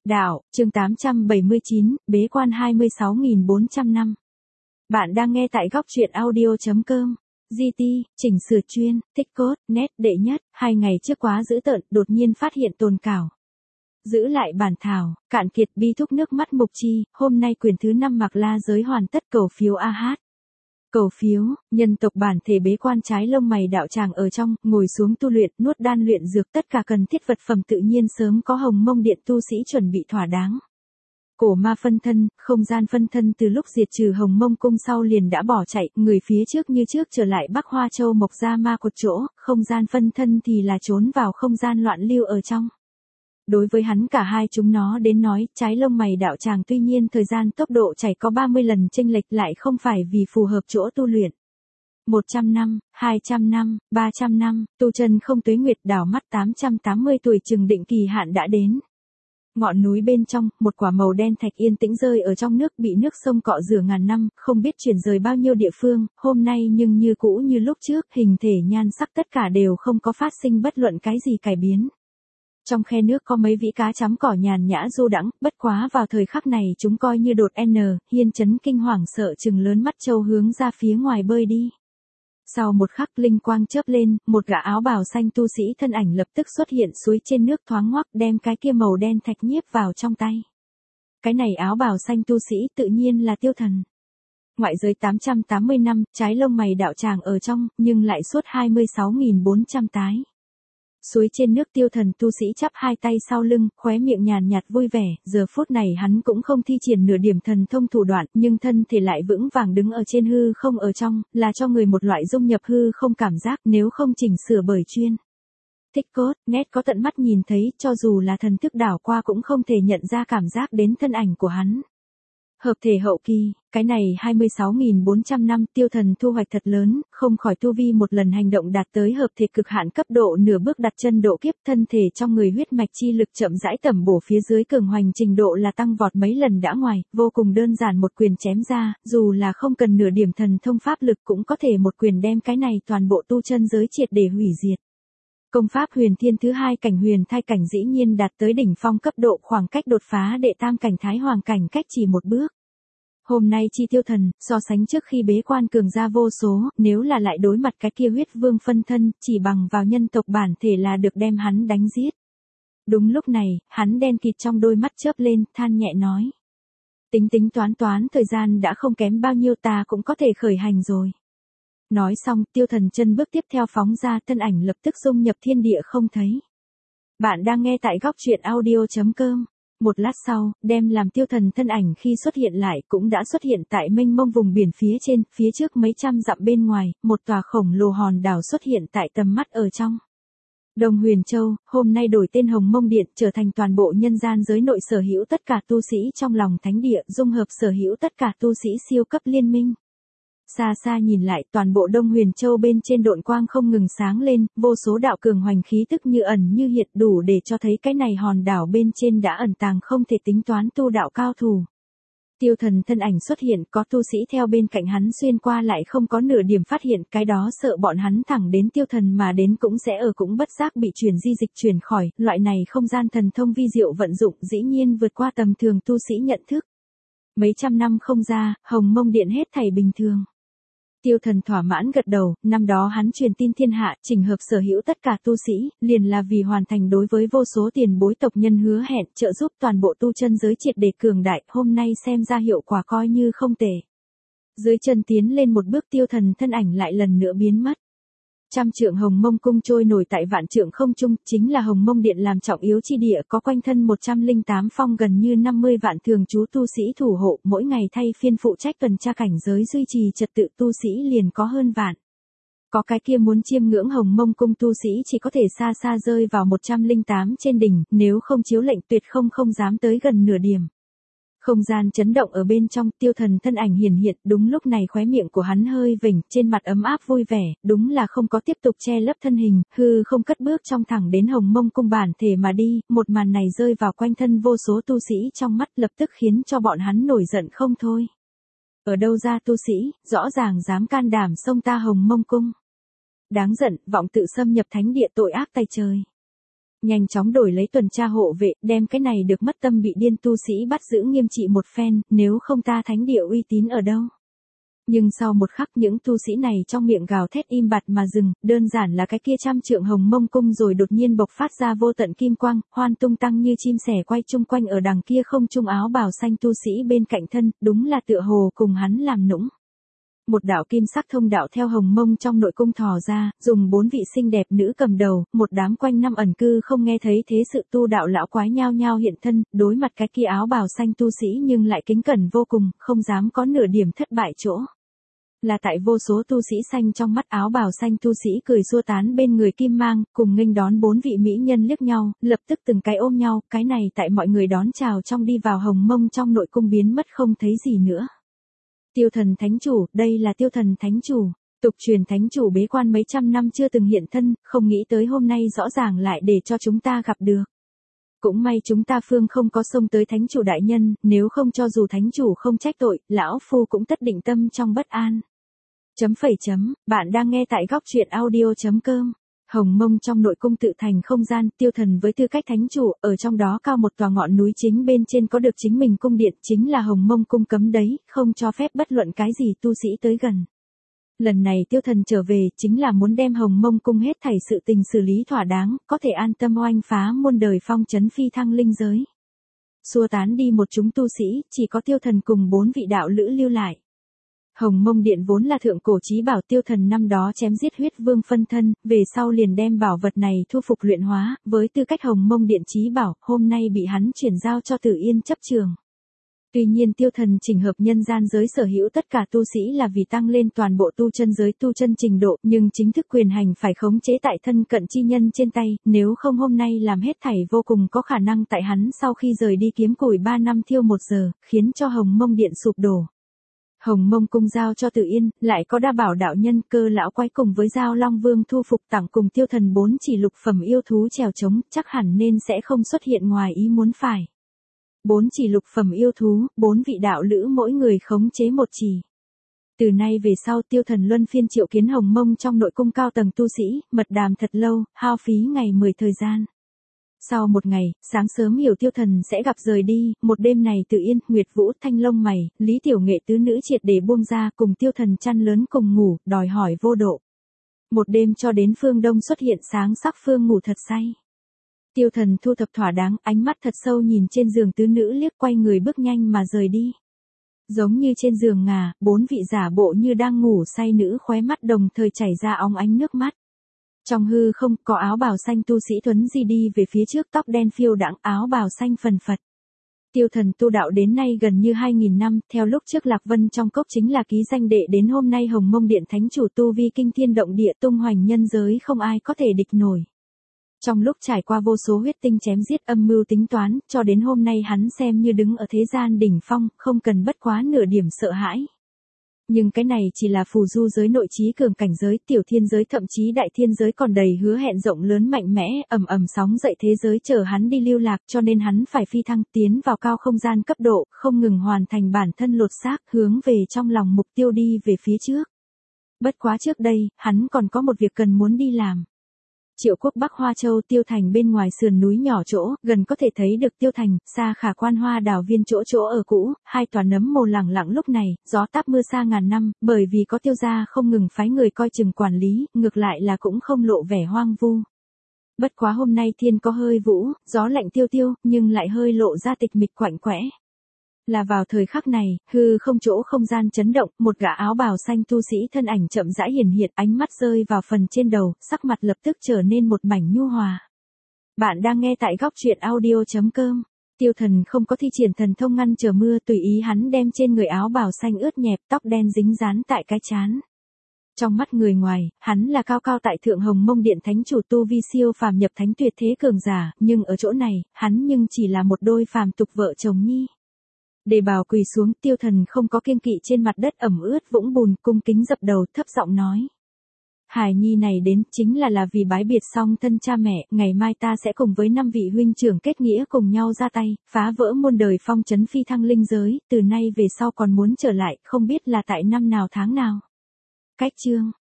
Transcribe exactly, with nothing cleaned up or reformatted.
Đạo, chương tám trăm bảy mươi chín, bế quan hai mươi sáu nghìn bốn trăm năm. Bạn đang nghe tại góc truyện audio.com. giê tê, chỉnh sửa chuyên, tích cốt, nét đệ nhất, hai ngày trước quá dữ tợn, đột nhiên phát hiện tồn cảo. Giữ lại bản thảo, cạn kiệt bi thúc nước mắt mục chi, hôm nay quyển thứ năm Mạc La giới hoàn tất cầu phiếu a hát. Cầu phiếu, nhân tộc bản thể bế quan trái lông mày đạo tràng ở trong, ngồi xuống tu luyện, nuốt đan luyện dược tất cả cần thiết vật phẩm tự nhiên sớm có Hồng Mông Điện tu sĩ chuẩn bị thỏa đáng. Cổ ma phân thân, không gian phân thân từ lúc diệt trừ Hồng Mông cung sau liền đã bỏ chạy, người phía trước như trước trở lại Bắc Hoa Châu mộc ra ma cột chỗ, không gian phân thân thì là trốn vào không gian loạn lưu ở trong. Đối với hắn cả hai chúng nó đến nói, trái lông mày đạo tràng tuy nhiên thời gian tốc độ chảy có ba mươi lần chênh lệch lại không phải vì phù hợp chỗ tu luyện. một trăm năm, hai trăm năm, ba trăm năm, tu chân không tuế nguyệt đảo mắt tám trăm tám mươi tuổi chừng định kỳ hạn đã đến. Ngọn núi bên trong, một quả màu đen thạch yên tĩnh rơi ở trong nước bị nước sông cọ rửa ngàn năm, không biết chuyển rời bao nhiêu địa phương, hôm nay nhưng như cũ như lúc trước, hình thể nhan sắc tất cả đều không có phát sinh bất luận cái gì cải biến. Trong khe nước có mấy vĩ cá chấm cỏ nhàn nhã du đãng, bất quá vào thời khắc này chúng coi như đột N, hiên chấn kinh hoàng sợ trừng lớn mắt trâu hướng ra phía ngoài bơi đi. Sau một khắc linh quang chớp lên, một gã áo bào xanh tu sĩ thân ảnh lập tức xuất hiện suối trên nước thoáng ngoắc đem cái kia màu đen thạch nhiếp vào trong tay. Cái này áo bào xanh tu sĩ tự nhiên là Tiêu Thần. Ngoại giới tám trăm tám mươi năm, trái lông mày đạo tràng ở trong, nhưng lại suốt hai mươi sáu nghìn bốn trăm tái. Suối trên nước Tiêu Thần tu sĩ chắp hai tay sau lưng, khóe miệng nhàn nhạt vui vẻ, giờ phút này hắn cũng không thi triển nửa điểm thần thông thủ đoạn, nhưng thân thể lại vững vàng đứng ở trên hư không ở trong, là cho người một loại dung nhập hư không cảm giác nếu không chỉnh sửa bởi chuyên. Tích cốt, nét có tận mắt nhìn thấy, cho dù là thần thức đảo qua cũng không thể nhận ra cảm giác đến thân ảnh của hắn. Hợp thể hậu kỳ, cái này hai mươi sáu nghìn bốn trăm năm Tiêu Thần thu hoạch thật lớn, không khỏi tu vi một lần hành động đạt tới hợp thể cực hạn cấp độ nửa bước đặt chân độ kiếp thân thể trong người huyết mạch chi lực chậm rãi tẩm bổ phía dưới cường hoành trình độ là tăng vọt mấy lần đã ngoài, vô cùng đơn giản một quyền chém ra, dù là không cần nửa điểm thần thông pháp lực cũng có thể một quyền đem cái này toàn bộ tu chân giới triệt để hủy diệt. Công pháp huyền thiên thứ hai cảnh huyền thai cảnh dĩ nhiên đạt tới đỉnh phong cấp độ khoảng cách đột phá đệ tam cảnh thái hoàng cảnh cách chỉ một bước. Hôm nay chi Tiêu Thần, so sánh trước khi bế quan cường ra vô số, nếu là lại đối mặt cái kia huyết vương phân thân, chỉ bằng vào nhân tộc bản thể là được đem hắn đánh giết. Đúng lúc này, hắn đen kịt trong đôi mắt chớp lên, than nhẹ nói. Tính tính toán toán thời gian đã không kém bao nhiêu ta cũng có thể khởi hành rồi. Nói xong, Tiêu Thần chân bước tiếp theo phóng ra thân ảnh lập tức dung nhập thiên địa không thấy. Bạn đang nghe tại góc truyện audio.com. Một lát sau, đem làm Tiêu Thần thân ảnh khi xuất hiện lại cũng đã xuất hiện tại mênh mông vùng biển phía trên, phía trước mấy trăm dặm bên ngoài, một tòa khổng lồ hòn đảo xuất hiện tại tầm mắt ở trong. Đông Huyền Châu, hôm nay đổi tên Hồng Mông Điện trở thành toàn bộ nhân gian giới nội sở hữu tất cả tu sĩ trong lòng thánh địa, dung hợp sở hữu tất cả tu sĩ siêu cấp liên minh. Xa xa nhìn lại toàn bộ Đông Huyền Châu bên trên độn quang không ngừng sáng lên, vô số đạo cường hoành khí tức như ẩn như hiện đủ để cho thấy cái này hòn đảo bên trên đã ẩn tàng không thể tính toán tu đạo cao thủ. Tiêu Thần thân ảnh xuất hiện có tu sĩ theo bên cạnh hắn xuyên qua lại không có nửa điểm phát hiện cái đó sợ bọn hắn thẳng đến Tiêu Thần mà đến cũng sẽ ở cũng bất giác bị chuyển di dịch chuyển khỏi, loại này không gian thần thông vi diệu vận dụng dĩ nhiên vượt qua tầm thường tu sĩ nhận thức. Mấy trăm năm không ra, Hồng Mông Điện hết thảy bình thường. Tiêu Thần thỏa mãn gật đầu, năm đó hắn truyền tin thiên hạ, chỉnh hợp sở hữu tất cả tu sĩ, liền là vì hoàn thành đối với vô số tiền bối tộc nhân hứa hẹn, trợ giúp toàn bộ tu chân giới triệt để cường đại, hôm nay xem ra hiệu quả coi như không tệ. Dưới chân tiến lên một bước Tiêu Thần thân ảnh lại lần nữa biến mất. Trăm trượng Hồng Mông cung trôi nổi tại vạn trượng không trung, chính là Hồng Mông Điện làm trọng yếu chi địa, có quanh thân một trăm lẻ tám phong gần như năm mươi vạn thường trú tu sĩ thủ hộ, mỗi ngày thay phiên phụ trách tuần tra cảnh giới duy trì trật tự tu sĩ liền có hơn vạn. Có cái kia muốn chiêm ngưỡng Hồng Mông cung tu sĩ chỉ có thể xa xa rơi vào một trăm lẻ tám trên đỉnh, nếu không chiếu lệnh tuyệt không không dám tới gần nửa điểm. Không gian chấn động ở bên trong, Tiêu Thần thân ảnh hiển hiện, đúng lúc này khóe miệng của hắn hơi vểnh, trên mặt ấm áp vui vẻ, đúng là không có tiếp tục che lấp thân hình, hư không cất bước trong thẳng đến Hồng Mông cung bản thể mà đi, một màn này rơi vào quanh thân vô số tu sĩ trong mắt lập tức khiến cho bọn hắn nổi giận không thôi. Ở đâu ra tu sĩ, rõ ràng dám can đảm xông ta Hồng Mông cung. Đáng giận, vọng tự xâm nhập thánh địa tội ác tày trời. Nhanh chóng đổi lấy tuần tra hộ vệ, đem cái này được mất tâm bị điên tu sĩ bắt giữ nghiêm trị một phen, nếu không ta thánh địa uy tín ở đâu. Nhưng sau một khắc những tu sĩ này trong miệng gào thét im bặt mà dừng, đơn giản là cái kia trăm trượng hồng mông cung rồi đột nhiên bộc phát ra vô tận kim quang, hoan tung tăng như chim sẻ quay chung quanh ở đằng kia không trung áo bào xanh tu sĩ bên cạnh thân, đúng là tựa hồ cùng hắn làm nũng. Một đạo kim sắc thông đạo theo hồng mông trong nội cung thò ra, dùng bốn vị xinh đẹp nữ cầm đầu, một đám quanh năm ẩn cư không nghe thấy thế sự tu đạo lão quái nhao nhao hiện thân, đối mặt cái kia áo bào xanh tu sĩ nhưng lại kính cẩn vô cùng, không dám có nửa điểm thất bại chỗ. Là tại vô số tu sĩ xanh trong mắt áo bào xanh tu sĩ cười xua tán bên người kim mang, cùng nghênh đón bốn vị mỹ nhân liếc nhau, lập tức từng cái ôm nhau, cái này tại mọi người đón chào trong đi vào hồng mông trong nội cung biến mất không thấy gì nữa. Tiêu thần thánh chủ, đây là tiêu thần thánh chủ. Tục truyền thánh chủ bế quan mấy trăm năm chưa từng hiện thân, không nghĩ tới hôm nay rõ ràng lại để cho chúng ta gặp được. Cũng may chúng ta phương không có xông tới thánh chủ đại nhân, nếu không cho dù thánh chủ không trách tội, lão phu cũng tất định tâm trong bất an. Chấm phẩy chấm, bạn đang nghe tại góc truyện audio chấm com. Hồng mông trong nội cung tự thành không gian, tiêu thần với tư cách thánh chủ, ở trong đó cao một tòa ngọn núi chính bên trên có được chính mình cung điện, chính là hồng mông cung cấm đấy, không cho phép bất luận cái gì tu sĩ tới gần. Lần này tiêu thần trở về, chính là muốn đem hồng mông cung hết thảy sự tình xử lý thỏa đáng, có thể an tâm oanh phá muôn đời phong trấn phi thăng linh giới. Xua tán đi một chúng tu sĩ, chỉ có tiêu thần cùng bốn vị đạo lữ lưu lại. Hồng mông điện vốn là thượng cổ chí bảo, tiêu thần năm đó chém giết huyết vương phân thân, về sau liền đem bảo vật này thu phục luyện hóa, với tư cách hồng mông điện chí bảo, hôm nay bị hắn chuyển giao cho Tử Yên chấp trường. Tuy nhiên tiêu thần chỉnh hợp nhân gian giới sở hữu tất cả tu sĩ là vì tăng lên toàn bộ tu chân giới tu chân trình độ, nhưng chính thức quyền hành phải khống chế tại thân cận chi nhân trên tay, nếu không hôm nay làm hết thảy vô cùng có khả năng tại hắn sau khi rời đi kiếm củi ba năm thiêu một giờ, khiến cho hồng mông điện sụp đổ. Hồng mông cung giao cho Tử Yên, lại có đa bảo đạo nhân Cơ lão quái cùng với Giao Long Vương thu phục tặng cùng tiêu thần bốn chỉ lục phẩm yêu thú trèo trống, chắc hẳn nên sẽ không xuất hiện ngoài ý muốn phải. Bốn chỉ lục phẩm yêu thú, bốn vị đạo lữ mỗi người khống chế một chỉ. Từ nay về sau tiêu thần luân phiên triệu kiến hồng mông trong nội cung cao tầng tu sĩ, mật đàm thật lâu, hao phí ngày mười thời gian. Sau một ngày, sáng sớm hiểu tiêu thần sẽ gặp rời đi, một đêm này Tử Yên, Nguyệt Vũ, Thanh Long mày, Lý Tiểu Nghệ tứ nữ triệt để buông ra cùng tiêu thần chăn lớn cùng ngủ, đòi hỏi vô độ. Một đêm cho đến phương đông xuất hiện sáng sắc phương ngủ thật say. Tiêu thần thu thập thỏa đáng, ánh mắt thật sâu nhìn trên giường tứ nữ liếc quay người bước nhanh mà rời đi. Giống như trên giường ngà, bốn vị giả bộ như đang ngủ say nữ khóe mắt đồng thời chảy ra óng ánh nước mắt. Trong hư không, có áo bào xanh tu sĩ Tuấn Di đi về phía trước tóc đen phiêu đãng áo bào xanh phần phật. Tiêu thần tu đạo đến nay gần như hai nghìn năm, theo lúc trước Lạc Vân trong cốc chính là ký danh đệ đến hôm nay hồng mông điện thánh chủ tu vi kinh thiên động địa tung hoành nhân giới không ai có thể địch nổi. Trong lúc trải qua vô số huyết tinh chém giết âm mưu tính toán, cho đến hôm nay hắn xem như đứng ở thế gian đỉnh phong, không cần bất quá nửa điểm sợ hãi. Nhưng cái này chỉ là phù du giới nội trí cường cảnh giới, tiểu thiên giới thậm chí đại thiên giới còn đầy hứa hẹn rộng lớn mạnh mẽ, ầm ầm sóng dậy thế giới chờ hắn đi lưu lạc, cho nên hắn phải phi thăng tiến vào cao không gian cấp độ, không ngừng hoàn thành bản thân lột xác, hướng về trong lòng mục tiêu đi về phía trước. Bất quá trước đây, hắn còn có một việc cần muốn đi làm. Triệu quốc Bắc Hoa Châu Tiêu Thành bên ngoài sườn núi nhỏ chỗ, gần có thể thấy được Tiêu Thành, xa khả quan hoa đào viên chỗ chỗ ở cũ, hai tòa nấm mồ lẳng lặng lúc này, gió táp mưa xa ngàn năm, bởi vì có Tiêu gia không ngừng phái người coi chừng quản lý, ngược lại là cũng không lộ vẻ hoang vu. Bất quá hôm nay thiên có hơi vũ, gió lạnh tiêu tiêu, nhưng lại hơi lộ ra tịch mịch quạnh quẽ. Là vào thời khắc này, hư không chỗ không gian chấn động, một gã áo bào xanh tu sĩ thân ảnh chậm rãi hiển hiện, ánh mắt rơi vào phần trên đầu, sắc mặt lập tức trở nên một mảnh nhu hòa. Bạn đang nghe tại góc truyện audio chấm com. Tiêu thần không có thi triển thần thông ngăn trở mưa, tùy ý hắn đem trên người áo bào xanh ướt nhẹp, tóc đen dính dán tại cái trán. Trong mắt người ngoài, hắn là cao cao tại thượng hồng mông điện thánh chủ tu vi siêu phàm nhập thánh tuyệt thế cường giả, nhưng ở chỗ này, hắn nhưng chỉ là một đôi phàm tục vợ chồng nhi. Để bào quỳ xuống, tiêu thần không có kiêng kỵ trên mặt đất ẩm ướt vũng bùn, cung kính dập đầu thấp giọng nói. Hải nhi này đến chính là là vì bái biệt xong thân cha mẹ, ngày mai ta sẽ cùng với năm vị huynh trưởng kết nghĩa cùng nhau ra tay, phá vỡ muôn đời phong trấn phi thăng linh giới, từ nay về sau còn muốn trở lại, không biết là tại năm nào tháng nào. Cách chương